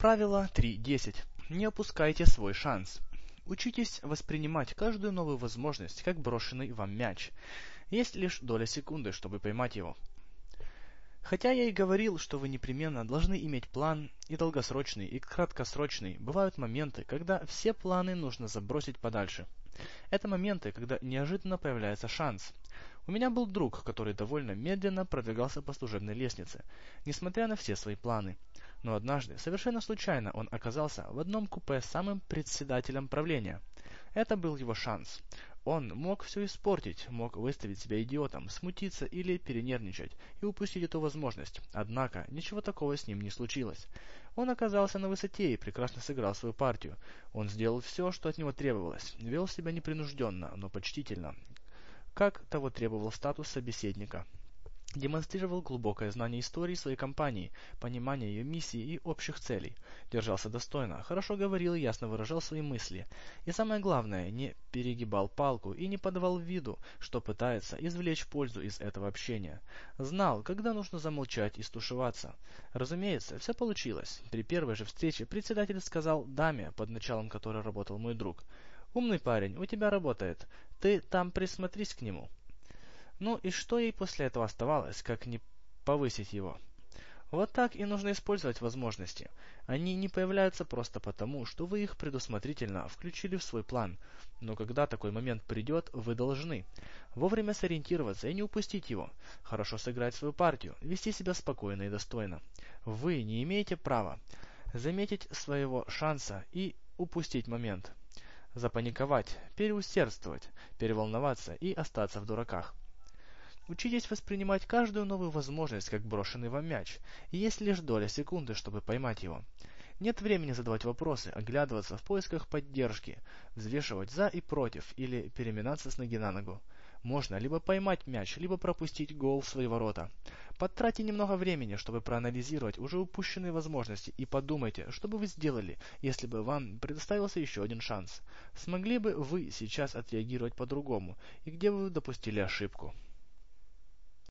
Правило 3.10. Не опускайте свой шанс. Учитесь воспринимать каждую новую возможность как брошенный вам мяч. Есть лишь доля секунды, чтобы поймать его. Хотя я и говорил, что вы непременно должны иметь план, и долгосрочный, и краткосрочный, бывают моменты, когда все планы нужно забросить подальше. Это моменты, когда неожиданно появляется шанс. У меня был друг, который довольно медленно продвигался по служебной лестнице, несмотря на все свои планы. Но однажды, совершенно случайно, он оказался в одном купе с самым председателем правления. Это был его шанс. Он мог все испортить, мог выставить себя идиотом, смутиться или перенервничать и упустить эту возможность. Однако, ничего такого с ним не случилось. Он оказался на высоте и прекрасно сыграл свою партию. Он сделал все, что от него требовалось, вел себя непринужденно, но почтительно, как того требовал статус собеседника. Демонстрировал глубокое знание истории своей компании, понимание ее миссии и общих целей. Держался достойно, хорошо говорил и ясно выражал свои мысли. И самое главное, не перегибал палку и не подавал виду, что пытается извлечь пользу из этого общения. Знал, когда нужно замолчать и стушеваться. Разумеется, все получилось. При первой же встрече председатель сказал даме, под началом которой работал мой друг: «Умный парень, у тебя работает. Ты там присмотрись к нему». Ну и что ей после этого оставалось, как не повысить его? Вот так и нужно использовать возможности. Они не появляются просто потому, что вы их предусмотрительно включили в свой план. Но когда такой момент придет, вы должны вовремя сориентироваться и не упустить его, хорошо сыграть свою партию, вести себя спокойно и достойно. Вы не имеете права заметить своего шанса и упустить момент. Запаниковать, переусердствовать, переволноваться и остаться в дураках. Учитесь воспринимать каждую новую возможность как брошенный вам мяч, и есть лишь доля секунды, чтобы поймать его. Нет времени задавать вопросы, оглядываться в поисках поддержки, взвешивать за и против или переминаться с ноги на ногу. Можно либо поймать мяч, либо пропустить гол в свои ворота. Потратьте немного времени, чтобы проанализировать уже упущенные возможности, и подумайте, что бы вы сделали, если бы вам предоставился еще один шанс. Смогли бы вы сейчас отреагировать по-другому, и где вы допустили ошибку?